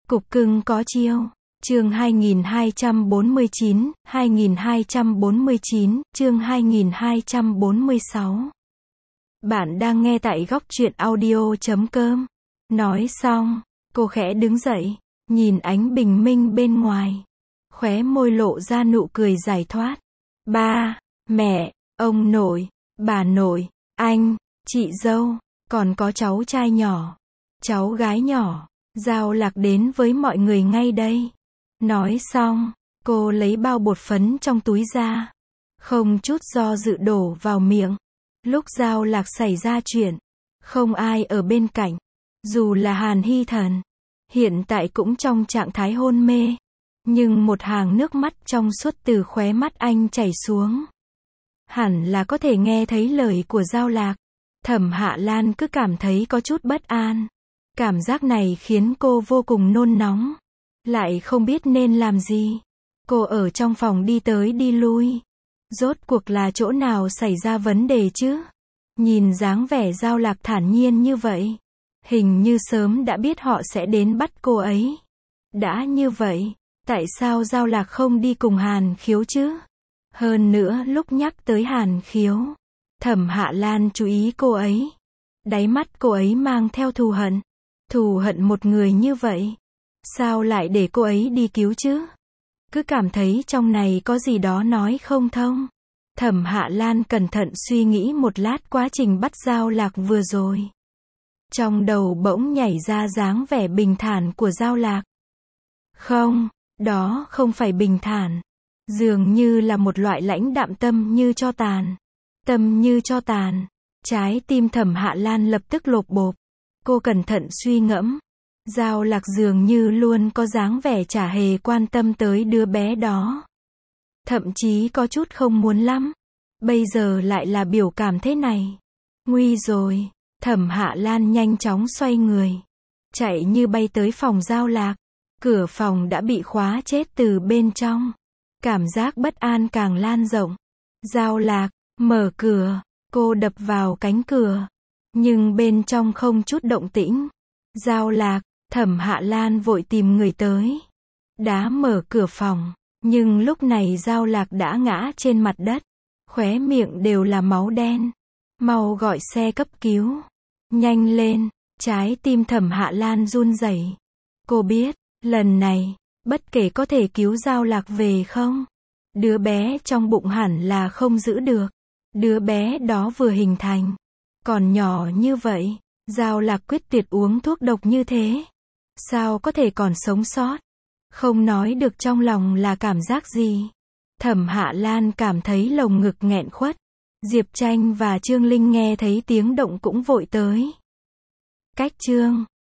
Cục cưng có chiêu. Chương 2249, 2249, chương 2246. Bạn đang nghe tại góc truyện audio.com. Nói xong, cô khẽ đứng dậy, nhìn ánh bình minh bên ngoài. Khóe môi lộ ra nụ cười giải thoát. Ba, mẹ, ông nội, bà nội, anh, chị dâu, còn có cháu trai nhỏ, cháu gái nhỏ, Giao Lạc đến với mọi người ngay đây. Nói xong, cô lấy bao bột phấn trong túi ra, không chút do dự đổ vào miệng. Lúc Giao Lạc xảy ra chuyện, không ai ở bên cạnh, dù là Hàn Hy Thần, hiện tại cũng trong trạng thái hôn mê, nhưng một hàng nước mắt trong suốt từ khóe mắt anh chảy xuống. Hẳn là có thể nghe thấy lời của Giao Lạc. Thẩm Hạ Lan cứ cảm thấy có chút bất an. Cảm giác này khiến cô vô cùng nôn nóng, lại không biết nên làm gì. Cô ở trong phòng đi tới đi lui. Rốt cuộc là chỗ nào xảy ra vấn đề chứ? Nhìn dáng vẻ Giao Lạc thản nhiên như vậy, hình như sớm đã biết họ sẽ đến bắt cô ấy. Đã như vậy, tại sao Giao Lạc không đi cùng Hàn Khiếu chứ? Hơn nữa lúc nhắc tới Hàn Khiếu, Thẩm Hạ Lan chú ý cô ấy. Đáy mắt cô ấy mang theo thù hận. Thù hận một người như vậy, sao lại để cô ấy đi cứu chứ? Cứ cảm thấy trong này có gì đó nói không thông. Thẩm Hạ Lan cẩn thận suy nghĩ một lát quá trình bắt Giao Lạc vừa rồi. Trong đầu bỗng nhảy ra dáng vẻ bình thản của Giao Lạc. Không, đó không phải bình thản. Dường như là một loại lãnh đạm tâm như tro tàn. Tâm như tro tàn. Trái tim Thẩm Hạ Lan lập tức lột bột. Cô cẩn thận suy ngẫm. Giao Lạc dường như luôn có dáng vẻ chả hề quan tâm tới đứa bé đó. Thậm chí có chút không muốn lắm. Bây giờ lại là biểu cảm thế này. Nguy rồi. Thẩm Hạ Lan nhanh chóng xoay người, chạy như bay tới phòng Giao Lạc. Cửa phòng đã bị khóa chết từ bên trong. Cảm giác bất an càng lan rộng. Giao Lạc, mở cửa. Cô đập vào cánh cửa, nhưng bên trong không chút động tĩnh. Giao Lạc, Thẩm Hạ Lan vội tìm người tới. Đá mở cửa phòng, nhưng lúc này Giao Lạc đã ngã trên mặt đất. Khóe miệng đều là máu đen. Mau gọi xe cấp cứu. Nhanh lên. Trái tim Thẩm Hạ Lan run rẩy. Cô biết, lần này, bất kể có thể cứu Giao Lạc về không, đứa bé trong bụng hẳn là không giữ được. Đứa bé đó vừa hình thành, còn nhỏ như vậy, Giao Lạc quyết tuyệt uống thuốc độc như thế. Sao có thể còn sống sót? Không nói được trong lòng là cảm giác gì. Thẩm Hạ Lan cảm thấy lồng ngực nghẹn khuất. Diệp Tranh và Trương Linh nghe thấy tiếng động cũng vội tới. Cách chương